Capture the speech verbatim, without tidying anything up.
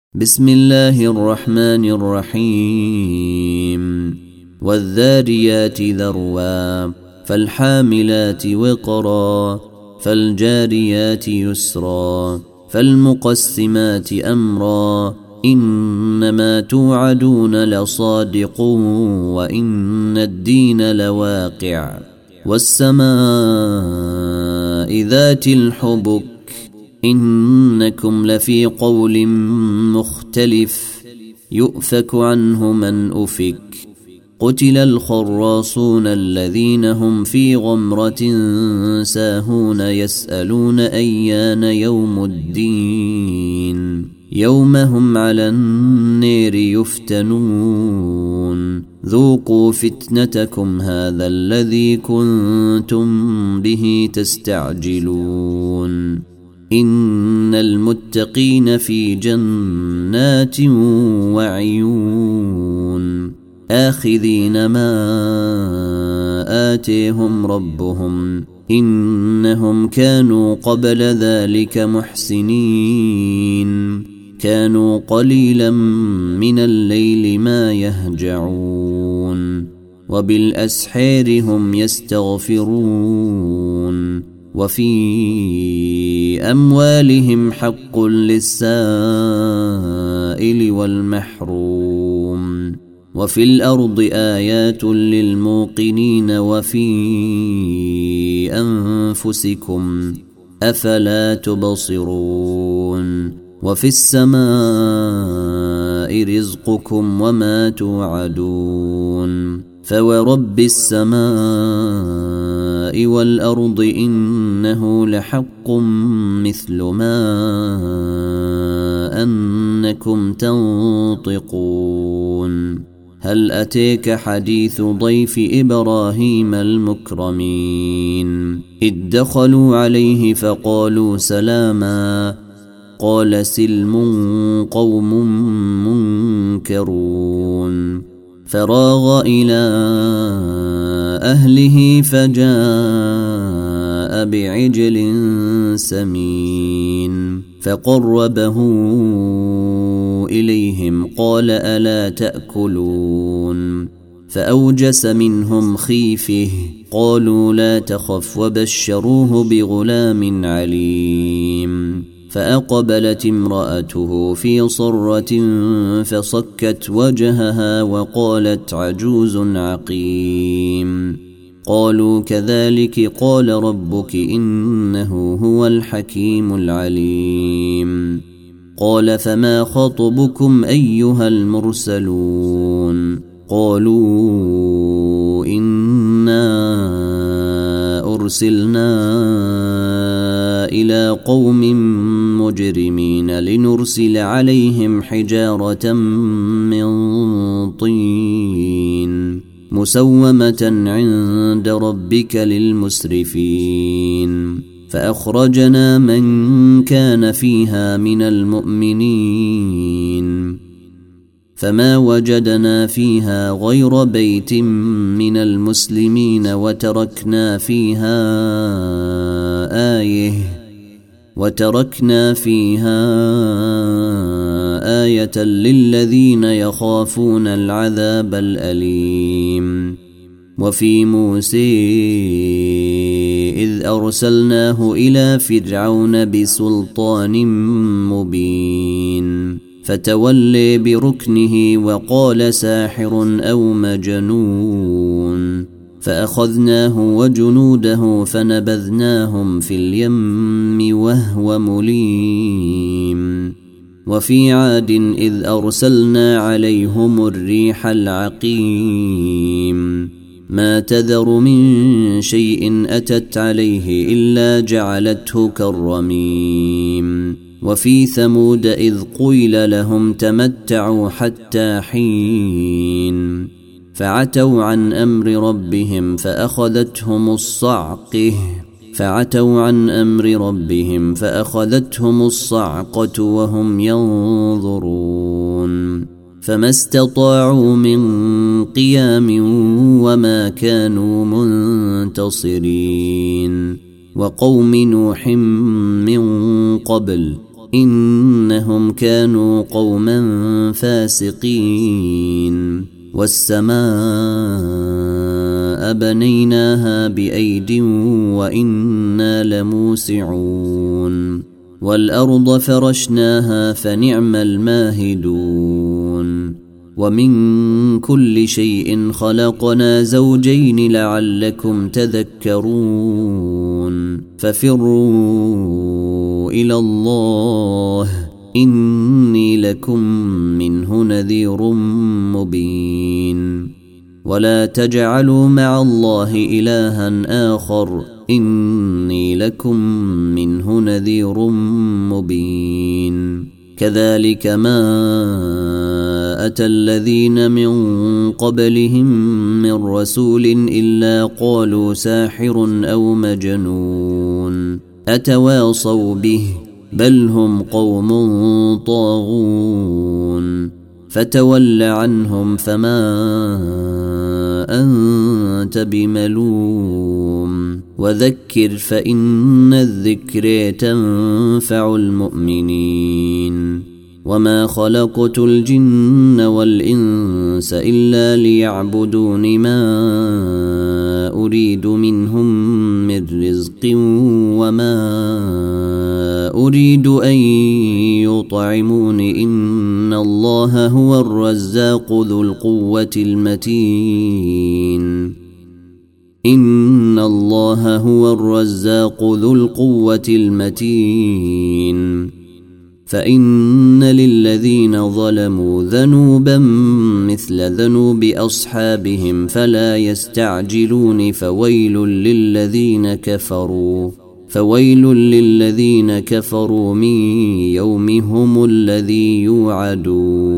بسم الله الرحمن الرحيم والذاريات ذروا فالحاملات وقرا فالجاريات يسرا فالمقسمات أمرا إنما توعدون لصادق وإن الدين لواقع والسماء ذات الحبك إنكم لفي قول مختلف يؤفك عنه من أفك قتل الخراصون الذين هم في غمرة ساهون يسألون أيان يوم الدين يوم هم على النار يفتنون ذوقوا فتنتكم هذا الذي كنتم به تستعجلون إن المتقين في جنات وعيون آخذين ما آتيهم ربهم إنهم كانوا قبل ذلك محسنين كانوا قليلا من الليل ما يهجعون وبالأسحار هم يستغفرون وفي أموالهم حق للسائل والمحروم وفي الأرض آيات للموقنين وفي أنفسكم أفلا تبصرون وفي السماء رزقكم وما توعدون فورب السماء والأرض إنه لحق مثل ما أنكم تنطقون هل أتيك حديث ضيف إبراهيم المكرمين إذ دخلوا عليه فقالوا سلاما قال سلم قوم منكرون فراغ إلى أهله فجاء بعجل سمين فقربه إليهم قال ألا تأكلون فأوجس منهم خيفه قالوا لا تخف وبشروه بغلام عليم فأقبلت امرأته في صرة فصكت وجهها وقالت عجوز عقيم قالوا كذلك قال ربك إنه هو الحكيم العليم قال فما خطبكم أيها المرسلون قالوا إنا أرسلنا إلى قوم مجرمين لنرسل عليهم حجارة من طين مسومة عند ربك للمسرفين فأخرجنا من كان فيها من المؤمنين فما وجدنا فيها غير بيت من المسلمين وتركنا فيها آية وتركنا فيها آية للذين يخافون العذاب الأليم وفي موسى إذ أرسلناه إلى فرعون بسلطان مبين فتولي بركنه وقال ساحر أو مجنون فأخذناه وجنوده فنبذناهم في اليم وهو مليم وفي عاد إذ أرسلنا عليهم الريح العقيم ما تذر من شيء أتت عليه إلا جعلته كالرميم وفي ثمود إذ قيل لهم تمتعوا حتى حين فعتوا عن أمر ربهم فأخذتهم الصعقة فعتوا عن أمر ربهم فأخذتهم الصعقة وهم ينظرون فما استطاعوا من قيام وما كانوا منتصرين وقوم نوح من قبل إنهم كانوا قوما فاسقين والسماء بنيناها بأيد وإنا لموسعون والأرض فرشناها فنعم الماهدون ومن كل شيء خلقنا زوجين لعلكم تذكرون ففروا إلى الله إني لكم منه نذير مبين ولا تجعلوا مع الله إلها آخر إني لكم منه نذير مبين كذلك ما أتى الذين من قبلهم من رسول إلا قالوا ساحر أو مجنون أتواصوا به بل هم قوم طاغون فتول عنهم فما أنت بملوم وذكر فإن الذكر تنفع المؤمنين وما خلقت الجن والإنس إلا ليعبدون ما أريد منهم من رزق وما أريد أن يطعمون إن الله هو الرزاق ذو القوة المتين إن الله هو الرزاق ذو القوة المتين فإن للذين ظلموا ذنوبا مثل ذنوب أصحابهم فلا يستعجلون فويل للذين كفروا فويل للذين كفروا من يومهم الذي يوعدون